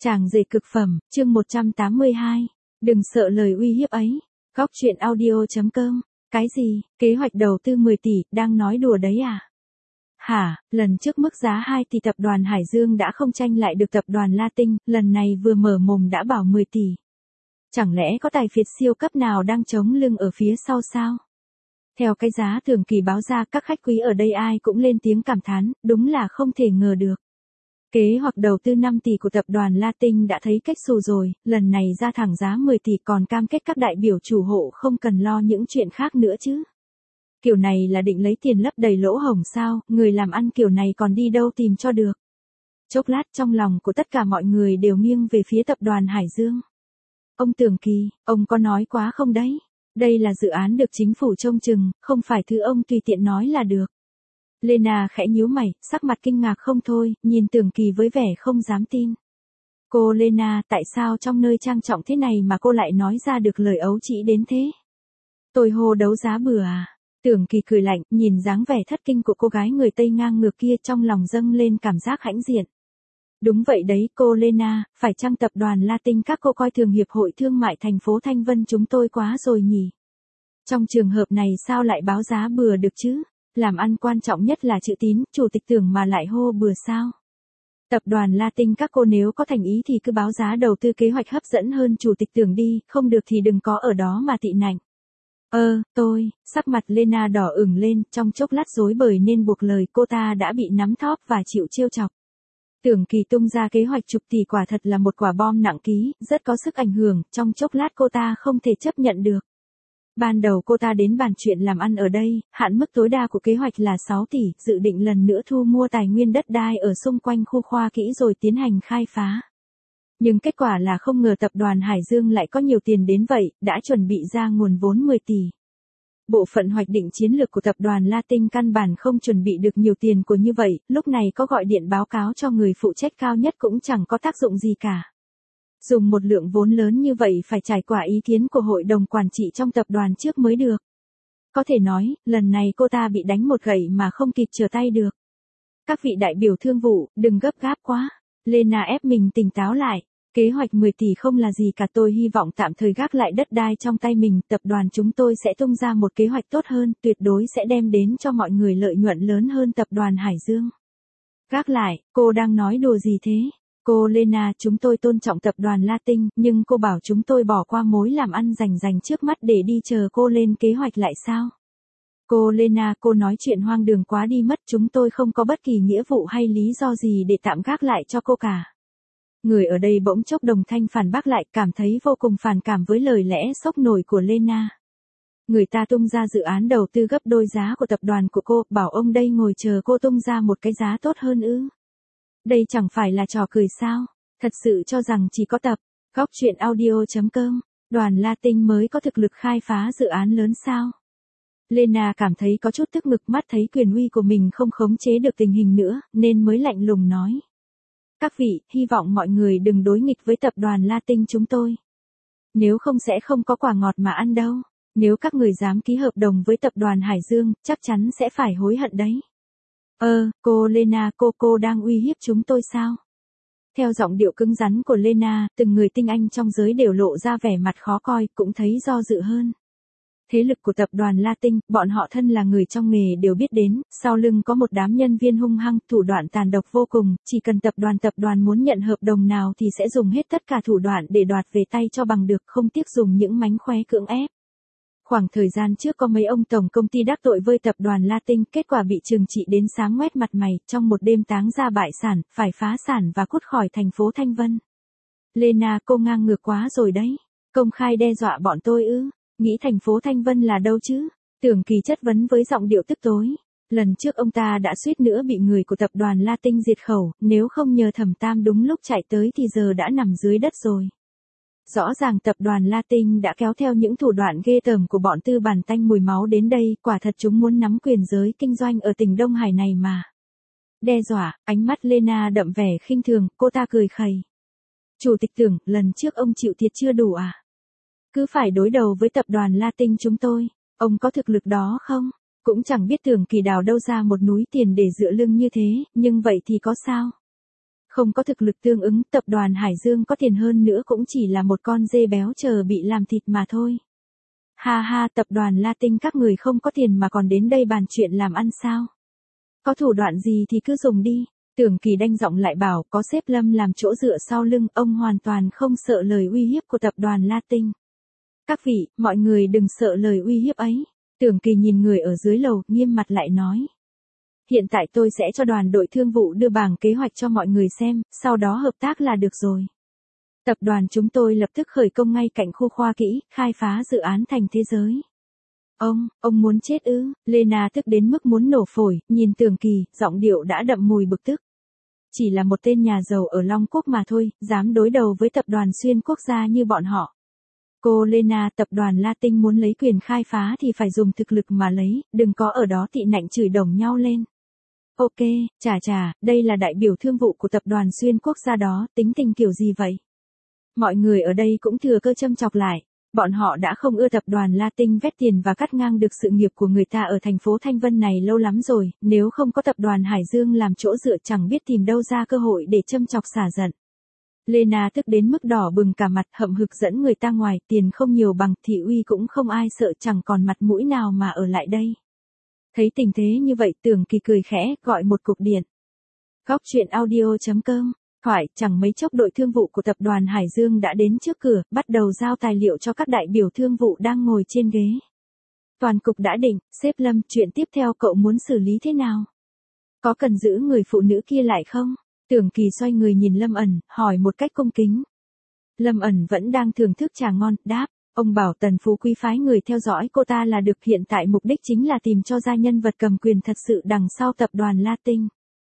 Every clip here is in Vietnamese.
Chàng rể cực phẩm, chương 182. Đừng sợ lời uy hiếp ấy. Góc truyện audio.com. Cái gì, kế hoạch đầu tư 10 tỷ, đang nói đùa đấy à? Hả, lần trước mức giá 2 tỷ tập đoàn Hải Dương đã không tranh lại được tập đoàn La Tinh, lần này vừa mở mồm đã bảo 10 tỷ. Chẳng lẽ có tài phiệt siêu cấp nào đang chống lưng ở phía sau sao? Theo cái giá thường kỳ báo ra, các khách quý ở đây ai cũng lên tiếng cảm thán, đúng là không thể ngờ được. Kế hoạch đầu tư 5 tỷ của tập đoàn La Tinh đã thấy cách xù rồi, lần này ra thẳng giá 10 tỷ còn cam kết các đại biểu chủ hộ không cần lo những chuyện khác nữa chứ. Kiểu này là định lấy tiền lấp đầy lỗ hổng sao, người làm ăn kiểu này còn đi đâu tìm cho được. Chốc lát trong lòng của tất cả mọi người đều nghiêng về phía tập đoàn Hải Dương. Ông Tưởng Kỳ, ông có nói quá không đấy? Đây là dự án được chính phủ trông chừng, không phải thứ ông tùy tiện nói là được. Lena khẽ nhíu mày, sắc mặt kinh ngạc không thôi, nhìn Tưởng Kỳ với vẻ không dám tin. Cô Lena, tại sao trong nơi trang trọng thế này mà cô lại nói ra được lời ấu trĩ đến thế? Tôi hô đấu giá bừa à? Tưởng Kỳ cười lạnh, nhìn dáng vẻ thất kinh của cô gái người Tây ngang ngược kia trong lòng dâng lên cảm giác hãnh diện. Đúng vậy đấy cô Lena, phải chăng tập đoàn La Tinh các cô coi thường Hiệp hội Thương mại thành phố Thanh Vân chúng tôi quá rồi nhỉ? Trong trường hợp này sao lại báo giá bừa được chứ? Làm ăn quan trọng nhất là chữ tín, chủ tịch Tưởng mà lại hô bừa sao? Tập đoàn La Tinh các cô nếu có thành ý thì cứ báo giá đầu tư kế hoạch hấp dẫn hơn chủ tịch Tưởng đi, không được thì đừng có ở đó mà tị nạnh. Sắc mặt Lena đỏ ửng lên, trong chốc lát rối bời nên buộc lời cô ta đã bị nắm thóp và chịu trêu chọc. Tưởng Kỳ tung ra kế hoạch chục tỷ quả thật là một quả bom nặng ký, rất có sức ảnh hưởng, trong chốc lát cô ta không thể chấp nhận được. Ban đầu cô ta đến bàn chuyện làm ăn ở đây, hạn mức tối đa của kế hoạch là 6 tỷ, dự định lần nữa thu mua tài nguyên đất đai ở xung quanh khu khoa kỹ rồi tiến hành khai phá. Nhưng kết quả là không ngờ tập đoàn Hải Dương lại có nhiều tiền đến vậy, đã chuẩn bị ra nguồn vốn 10 tỷ. Bộ phận hoạch định chiến lược của tập đoàn La Tinh căn bản không chuẩn bị được nhiều tiền của như vậy, lúc này có gọi điện báo cáo cho người phụ trách cao nhất cũng chẳng có tác dụng gì cả. Dùng một lượng vốn lớn như vậy phải trải qua ý kiến của hội đồng quản trị trong tập đoàn trước mới được. Có thể nói, lần này cô ta bị đánh một gậy mà không kịp trở tay được. Các vị đại biểu thương vụ, đừng gấp gáp quá. Lena ép mình tỉnh táo lại. Kế hoạch 10 tỷ không là gì cả, tôi hy vọng tạm thời gác lại đất đai trong tay mình, tập đoàn chúng tôi sẽ tung ra một kế hoạch tốt hơn, tuyệt đối sẽ đem đến cho mọi người lợi nhuận lớn hơn tập đoàn Hải Dương. Gác lại, cô đang nói đùa gì thế? Cô Lena, chúng tôi tôn trọng tập đoàn La Tinh, nhưng cô bảo chúng tôi bỏ qua mối làm ăn rành trước mắt để đi chờ cô lên kế hoạch lại sao? Cô Lena, cô nói chuyện hoang đường quá đi mất, chúng tôi không có bất kỳ nghĩa vụ hay lý do gì để tạm gác lại cho cô cả. Người ở đây bỗng chốc đồng thanh phản bác lại, cảm thấy vô cùng phản cảm với lời lẽ sốc nổi của Lena. Người ta tung ra dự án đầu tư gấp đôi giá của tập đoàn của cô, bảo ông đây ngồi chờ cô tung ra một cái giá tốt hơn ư? Đây chẳng phải là trò cười sao? Thật sự cho rằng chỉ có tập góc truyện audio.com, đoàn La Tinh mới có thực lực khai phá dự án lớn sao? Lena cảm thấy có chút tức ngực, mắt thấy quyền uy của mình không khống chế được tình hình nữa, nên mới lạnh lùng nói. Các vị, hy vọng mọi người đừng đối nghịch với tập đoàn La Tinh chúng tôi. Nếu không sẽ không có quả ngọt mà ăn đâu. Nếu các người dám ký hợp đồng với tập đoàn Hải Dương, chắc chắn sẽ phải hối hận đấy. Cô Lena, cô đang uy hiếp chúng tôi sao? Theo giọng điệu cứng rắn của Lena, từng người tinh anh trong giới đều lộ ra vẻ mặt khó coi, cũng thấy do dự hơn. Thế lực của tập đoàn La Tinh, bọn họ thân là người trong nghề đều biết đến, sau lưng có một đám nhân viên hung hăng, thủ đoạn tàn độc vô cùng, chỉ cần tập đoàn muốn nhận hợp đồng nào thì sẽ dùng hết tất cả thủ đoạn để đoạt về tay cho bằng được, không tiếc dùng những mánh khóe cưỡng ép. Khoảng thời gian trước có mấy ông tổng công ty đắc tội với tập đoàn La Tinh, kết quả bị trừng trị đến sáng ngoét mặt mày, trong một đêm táng ra bại sản, phải phá sản và cút khỏi thành phố Thanh Vân. Lena, cô ngang ngược quá rồi đấy. Công khai đe dọa bọn tôi ư? Nghĩ thành phố Thanh Vân là đâu chứ? Tưởng Kỳ chất vấn với giọng điệu tức tối. Lần trước ông ta đã suýt nữa bị người của tập đoàn La Tinh diệt khẩu, nếu không nhờ Thẩm Tam đúng lúc chạy tới thì giờ đã nằm dưới đất rồi. Rõ ràng tập đoàn La Tinh đã kéo theo những thủ đoạn ghê tởm của bọn tư bản tanh mùi máu đến đây, quả thật chúng muốn nắm quyền giới kinh doanh ở tỉnh Đông Hải này mà. Đe dọa, ánh mắt Lena đậm vẻ khinh thường, cô ta cười khẩy. Chủ tịch Tưởng, lần trước ông chịu thiệt chưa đủ à? Cứ phải đối đầu với tập đoàn La Tinh chúng tôi, ông có thực lực đó không? Cũng chẳng biết Tưởng Kỳ đào đâu ra một núi tiền để dựa lưng như thế, nhưng vậy thì có sao? Không có thực lực tương ứng, tập đoàn Hải Dương có tiền hơn nữa cũng chỉ là một con dê béo chờ bị làm thịt mà thôi. Ha ha, tập đoàn La Tinh các người không có tiền mà còn đến đây bàn chuyện làm ăn sao? Có thủ đoạn gì thì cứ dùng đi. Tưởng Kỳ đanh giọng lại bảo, có sếp Lâm làm chỗ dựa sau lưng, ông hoàn toàn không sợ lời uy hiếp của tập đoàn La Tinh. Các vị, mọi người đừng sợ lời uy hiếp ấy. Tưởng Kỳ nhìn người ở dưới lầu, nghiêm mặt lại nói. Hiện tại tôi sẽ cho đoàn đội thương vụ đưa bảng kế hoạch cho mọi người xem, sau đó hợp tác là được rồi. Tập đoàn chúng tôi lập tức khởi công ngay cạnh khu khoa kỹ, khai phá dự án thành thế giới. Ông muốn chết ư? Lena tức đến mức muốn nổ phổi, nhìn Tưởng Kỳ, giọng điệu đã đậm mùi bực tức. Chỉ là một tên nhà giàu ở Long Quốc mà thôi, dám đối đầu với tập đoàn xuyên quốc gia như bọn họ. Cô Lena, tập đoàn La Tinh muốn lấy quyền khai phá thì phải dùng thực lực mà lấy, đừng có ở đó tị nạnh chửi đồng nhau lên. Ok, chà, đây là đại biểu thương vụ của tập đoàn xuyên quốc gia đó, tính tình kiểu gì vậy? Mọi người ở đây cũng thừa cơ châm chọc lại. Bọn họ đã không ưa tập đoàn La Tinh vét tiền và cắt ngang được sự nghiệp của người ta ở thành phố Thanh Vân này lâu lắm rồi, nếu không có tập đoàn Hải Dương làm chỗ dựa chẳng biết tìm đâu ra cơ hội để châm chọc xả giận. Lena tức đến mức đỏ bừng cả mặt, hậm hực dẫn người ta ngoài, tiền không nhiều bằng thị uy cũng không ai sợ, chẳng còn mặt mũi nào mà ở lại đây. Thấy tình thế như vậy, Tưởng Kỳ cười khẽ, gọi một cuộc điện. Góc truyện audio.com. Thoại, chẳng mấy chốc đội thương vụ của tập đoàn Hải Dương đã đến trước cửa, bắt đầu giao tài liệu cho các đại biểu thương vụ đang ngồi trên ghế. Toàn cục đã định, sếp Lâm, chuyện tiếp theo cậu muốn xử lý thế nào? Có cần giữ người phụ nữ kia lại không? Tưởng Kỳ xoay người nhìn Lâm ẩn, hỏi một cách cung kính. Lâm ẩn vẫn đang thưởng thức trà ngon, đáp. Ông bảo Tần Phú Quý phái người theo dõi cô ta là được, hiện tại mục đích chính là tìm cho ra nhân vật cầm quyền thật sự đằng sau tập đoàn La Tinh.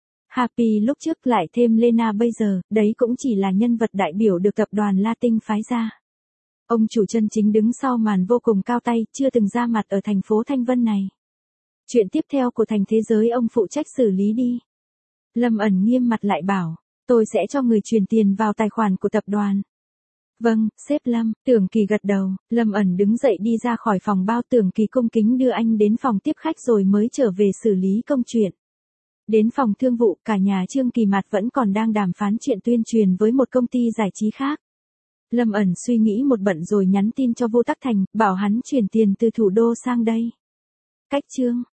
Happy lúc trước lại thêm Lena bây giờ, đấy cũng chỉ là nhân vật đại biểu được tập đoàn La Tinh phái ra. Ông chủ chân chính đứng sau màn vô cùng cao tay, chưa từng ra mặt ở thành phố Thanh Vân này. Chuyện tiếp theo của thành thế giới ông phụ trách xử lý đi. Lâm ẩn nghiêm mặt lại bảo, tôi sẽ cho người truyền tiền vào tài khoản của tập đoàn. Vâng, sếp Lâm, Tưởng Kỳ gật đầu, Lâm ẩn đứng dậy đi ra khỏi phòng bao. Tưởng Kỳ cung kính đưa anh đến phòng tiếp khách rồi mới trở về xử lý công chuyện. Đến phòng thương vụ, cả nhà Trương Kỳ Mạt vẫn còn đang đàm phán chuyện tuyên truyền với một công ty giải trí khác. Lâm ẩn suy nghĩ một bận rồi nhắn tin cho Vô Tắc Thành, bảo hắn chuyển tiền từ thủ đô sang đây. Cách chương